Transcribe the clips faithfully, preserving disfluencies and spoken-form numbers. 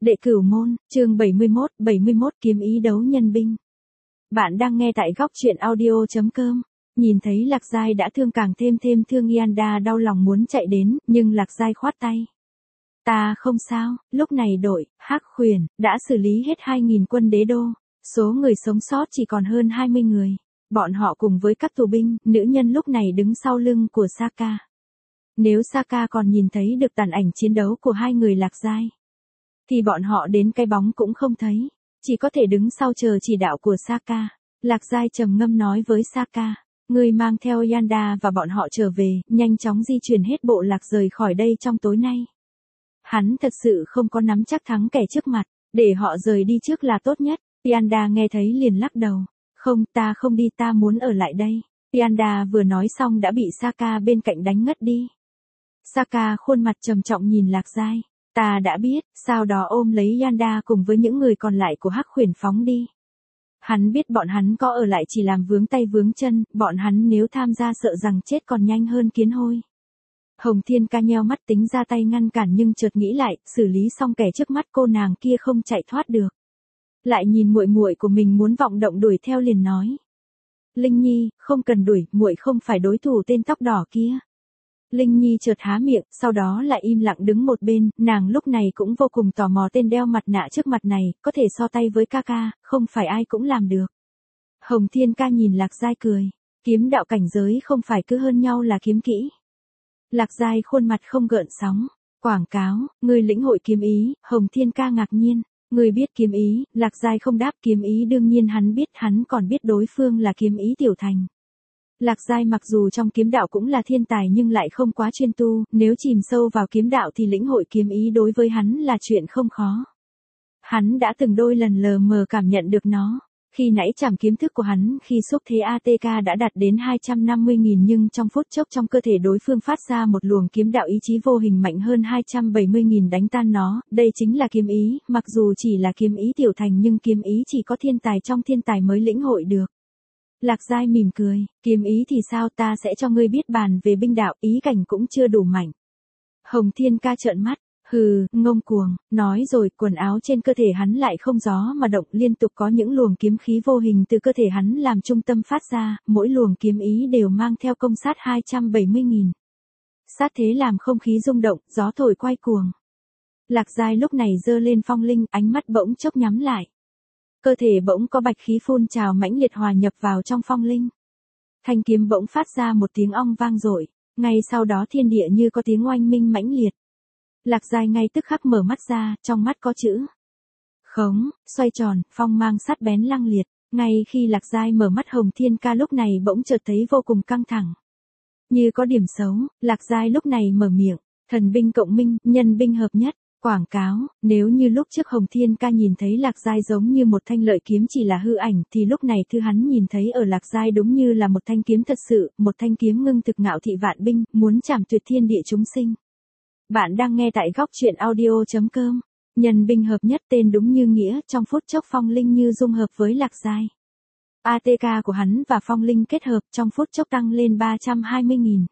Đệ Cửu Môn, chương bảy mươi mốt, bảy mươi mốt kiếm ý đấu nhân binh. Bạn đang nghe tại góc truyện audio chấm com. Nhìn thấy Lạc Giai đã thương càng thêm thêm thương, Yanda đau lòng muốn chạy đến, nhưng Lạc Giai khoát tay. Ta không sao, lúc này đội, Hắc Khuyển, đã xử lý hết hai nghìn quân đế đô. Số người sống sót chỉ còn hơn hai mươi người. Bọn họ cùng với các tù binh, nữ nhân lúc này đứng sau lưng của Saka. Nếu Saka còn nhìn thấy được tàn ảnh chiến đấu của hai người Lạc Giai, thì bọn họ đến cái bóng cũng không thấy, chỉ có thể đứng sau chờ chỉ đạo của Saka. Lạc Giai trầm ngâm nói với Saka, ngươi mang theo Yanda và bọn họ trở về, nhanh chóng di chuyển hết bộ lạc rời khỏi đây trong tối nay. Hắn thật sự không có nắm chắc thắng kẻ trước mặt, để họ rời đi trước là tốt nhất. Yanda nghe thấy liền lắc đầu, không, ta không đi, ta muốn ở lại đây. Yanda vừa nói xong đã bị Saka bên cạnh đánh ngất đi. Saka khuôn mặt trầm trọng nhìn Lạc Giai. Ta đã biết, sau đó ôm lấy Yanda cùng với những người còn lại của Hắc Khuyển phóng đi. Hắn biết bọn hắn có ở lại chỉ làm vướng tay vướng chân, bọn hắn nếu tham gia sợ rằng chết còn nhanh hơn kiến hôi. Hồng Thiên Ca nheo mắt tính ra tay ngăn cản nhưng chợt nghĩ lại, xử lý xong kẻ trước mắt cô nàng kia không chạy thoát được. Lại nhìn muội muội của mình muốn vọng động đuổi theo liền nói. Linh Nhi, không cần đuổi, muội không phải đối thủ tên tóc đỏ kia. Linh Nhi chợt há miệng, sau đó lại im lặng đứng một bên, nàng lúc này cũng vô cùng tò mò tên đeo mặt nạ trước mặt này, có thể so tay với ca ca, không phải ai cũng làm được. Hồng Thiên Ca nhìn Lạc Giai cười, kiếm đạo cảnh giới không phải cứ hơn nhau là kiếm kỹ. Lạc Giai khuôn mặt không gợn sóng, quảng cáo, người lĩnh hội kiếm ý, Hồng Thiên Ca ngạc nhiên, người biết kiếm ý, Lạc Giai không đáp kiếm ý đương nhiên hắn biết, hắn còn biết đối phương là kiếm ý tiểu thành. Lạc Giai mặc dù trong kiếm đạo cũng là thiên tài nhưng lại không quá chuyên tu, nếu chìm sâu vào kiếm đạo thì lĩnh hội kiếm ý đối với hắn là chuyện không khó. Hắn đã từng đôi lần lờ mờ cảm nhận được nó. Khi nãy chảm kiếm thức của hắn khi xúc thế a tê ca đã đạt đến hai trăm năm mươi nghìn nhưng trong phút chốc trong cơ thể đối phương phát ra một luồng kiếm đạo ý chí vô hình mạnh hơn hai trăm bảy mươi nghìn đánh tan nó, đây chính là kiếm ý, mặc dù chỉ là kiếm ý tiểu thành nhưng kiếm ý chỉ có thiên tài trong thiên tài mới lĩnh hội được. Lạc Giai mỉm cười, kiếm ý thì sao, ta sẽ cho ngươi biết bàn về binh đạo, ý cảnh cũng chưa đủ mạnh. Hồng Thiên Ca trợn mắt, hừ, ngông cuồng, nói rồi quần áo trên cơ thể hắn lại không gió mà động, liên tục có những luồng kiếm khí vô hình từ cơ thể hắn làm trung tâm phát ra, mỗi luồng kiếm ý đều mang theo công sát hai trăm bảy mươi nghìn. Sát thế làm không khí rung động, gió thổi quay cuồng. Lạc Giai lúc này giơ lên phong linh, ánh mắt bỗng chốc nhắm lại. Cơ thể bỗng có bạch khí phun trào mãnh liệt hòa nhập vào trong phong linh. Thanh kiếm bỗng phát ra một tiếng ong vang dội, ngay sau đó thiên địa như có tiếng oanh minh mãnh liệt. Lạc Giai ngay tức khắc mở mắt ra, trong mắt có chữ khống, xoay tròn, phong mang sắc bén lăng liệt. Ngay khi Lạc Giai mở mắt, Hồng Thiên Ca lúc này bỗng chợt thấy vô cùng căng thẳng. Như có điểm xấu, Lạc Giai lúc này mở miệng, thần binh cộng minh, nhân binh hợp nhất. Quảng cáo, nếu như lúc trước Hồng Thiên Ca nhìn thấy Lạc Giai giống như một thanh lợi kiếm chỉ là hư ảnh thì lúc này thứ hắn nhìn thấy ở Lạc Giai đúng như là một thanh kiếm thật sự, một thanh kiếm ngưng thực ngạo thị vạn binh, muốn chảm tuyệt thiên địa chúng sinh. Bạn đang nghe tại góc truyện audio chấm com. Nhân binh hợp nhất tên đúng như nghĩa, trong phút chốc phong linh như dung hợp với Lạc Giai. a tê ca của hắn và phong linh kết hợp trong phút chốc tăng lên ba trăm hai mươi nghìn.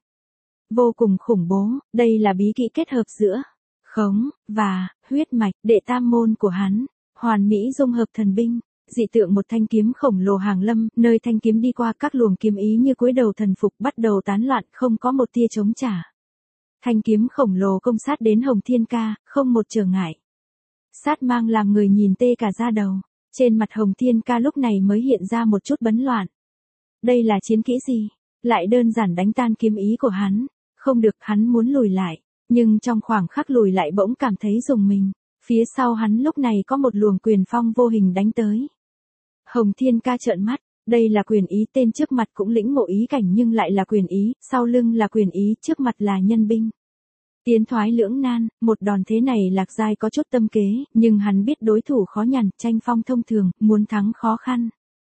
Vô cùng khủng bố, đây là bí kỹ kết hợp giữa khống và huyết mạch, đệ tam môn của hắn, hoàn mỹ dung hợp thần binh, dị tượng một thanh kiếm khổng lồ hàng lâm, nơi thanh kiếm đi qua các luồng kiếm ý như cúi đầu thần phục bắt đầu tán loạn, không có một tia chống trả. Thanh kiếm khổng lồ công sát đến Hồng Thiên Ca, không một trở ngại. Sát mang làm người nhìn tê cả da đầu, trên mặt Hồng Thiên Ca lúc này mới hiện ra một chút bấn loạn. Đây là chiến kỹ gì? Lại đơn giản đánh tan kiếm ý của hắn, không được, hắn muốn lùi lại. Nhưng trong khoảng khắc lùi lại bỗng cảm thấy rùng mình, phía sau hắn lúc này có một luồng quyền phong vô hình đánh tới. Hồng Thiên Ca trợn mắt, đây là quyền ý, tên trước mặt cũng lĩnh ngộ ý cảnh nhưng lại là quyền ý, sau lưng là quyền ý, trước mặt là nhân binh. Tiến thoái lưỡng nan, một đòn thế này Lạc Giai có chút tâm kế, nhưng hắn biết đối thủ khó nhằn, tranh phong thông thường, muốn thắng khó khăn.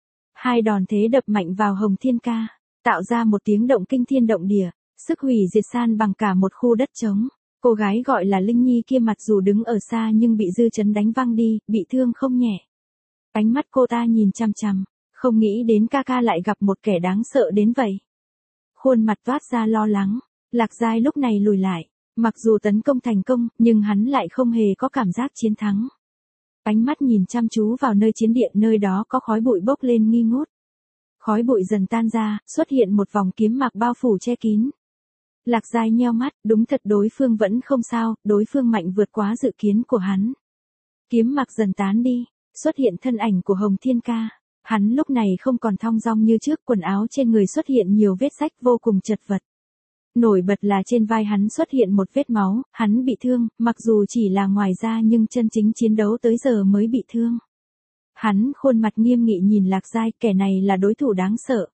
Hai đòn thế đập mạnh vào Hồng Thiên Ca, tạo ra một tiếng động kinh thiên động địa. Sức hủy diệt san bằng cả một khu đất trống. Cô gái gọi là Linh Nhi kia mặc dù đứng ở xa nhưng bị dư chấn đánh văng đi, bị thương không nhẹ. Ánh mắt cô ta nhìn chằm chằm, không nghĩ đến ca ca lại gặp một kẻ đáng sợ đến vậy. Khuôn mặt toát ra lo lắng, Lạc Giai lúc này lùi lại, mặc dù tấn công thành công, nhưng hắn lại không hề có cảm giác chiến thắng. Ánh mắt nhìn chăm chú vào nơi chiến điện, nơi đó có khói bụi bốc lên nghi ngút. Khói bụi dần tan ra, xuất hiện một vòng kiếm mạc bao phủ che kín. Lạc Giai nheo mắt, đúng thật đối phương vẫn không sao, đối phương mạnh vượt quá dự kiến của hắn. Kiếm mạc dần tán đi, xuất hiện thân ảnh của Hồng Thiên Ca. Hắn lúc này không còn thong dong như trước, quần áo trên người xuất hiện nhiều vết rách vô cùng chật vật. Nổi bật là trên vai hắn xuất hiện một vết máu, hắn bị thương, mặc dù chỉ là ngoài da nhưng chân chính chiến đấu tới giờ mới bị thương. Hắn khuôn mặt nghiêm nghị nhìn Lạc Giai, kẻ này là đối thủ đáng sợ.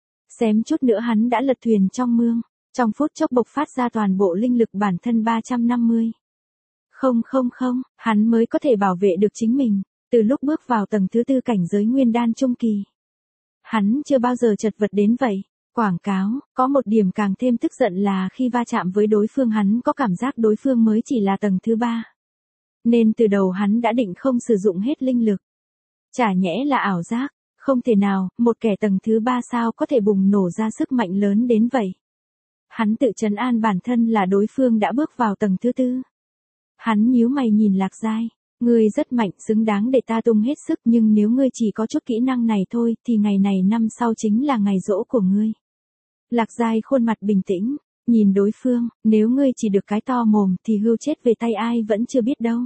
Xém chút nữa hắn đã lật thuyền trong mương, trong phút chốc bộc phát ra toàn bộ linh lực bản thân ba trăm năm mươi. Không không không, hắn mới có thể bảo vệ được chính mình, từ lúc bước vào tầng thứ tư cảnh giới nguyên đan trung kỳ. Hắn chưa bao giờ chật vật đến vậy. Quảng cáo, có một điểm càng thêm tức giận là khi va chạm với đối phương hắn có cảm giác đối phương mới chỉ là tầng thứ ba. Nên từ đầu hắn đã định không sử dụng hết linh lực. Chả nhẽ là ảo giác, không thể nào, một kẻ tầng thứ ba sao có thể bùng nổ ra sức mạnh lớn đến vậy. Hắn tự trấn an bản thân là đối phương đã bước vào tầng thứ tư. Hắn nhíu mày nhìn Lạc Giai, ngươi rất mạnh, xứng đáng để ta tung hết sức, nhưng nếu ngươi chỉ có chút kỹ năng này thôi thì ngày này năm sau chính là ngày giỗ của ngươi. Lạc Giai khuôn mặt bình tĩnh, nhìn đối phương, nếu ngươi chỉ được cái to mồm thì hưu chết về tay ai vẫn chưa biết đâu.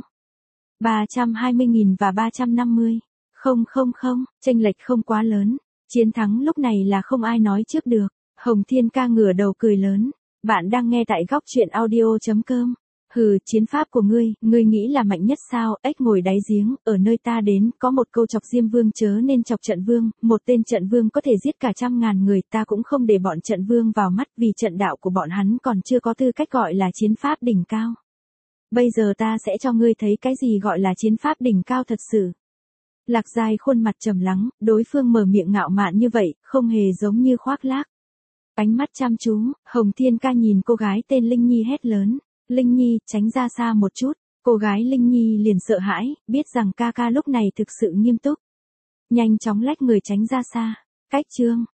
ba trăm hai mươi nghìn và ba trăm năm mươi. Không không không, chênh lệch không quá lớn. Chiến thắng lúc này là không ai nói trước được. Hồng Thiên Ca ngửa đầu cười lớn. Bạn đang nghe tại góc truyện audio chấm com. Hừ, chiến pháp của ngươi, ngươi nghĩ là mạnh nhất sao? Ếch ngồi đáy giếng, ở nơi ta đến, có một câu chọc Diêm Vương chớ nên chọc Trận Vương, một tên Trận Vương có thể giết cả trăm ngàn người, ta cũng không để bọn Trận Vương vào mắt vì trận đạo của bọn hắn còn chưa có tư cách gọi là chiến pháp đỉnh cao. Bây giờ ta sẽ cho ngươi thấy cái gì gọi là chiến pháp đỉnh cao thật sự. Lạc Giai khuôn mặt trầm lắng, đối phương mở miệng ngạo mạn như vậy, không hề giống như khoác lác. Ánh mắt chăm chú, Hồng Thiên Ca nhìn cô gái tên Linh Nhi hét lớn. Linh Nhi, tránh ra xa một chút. Cô gái Linh Nhi liền sợ hãi, biết rằng ca ca lúc này thực sự nghiêm túc. Nhanh chóng lách người tránh ra xa. Cách chương,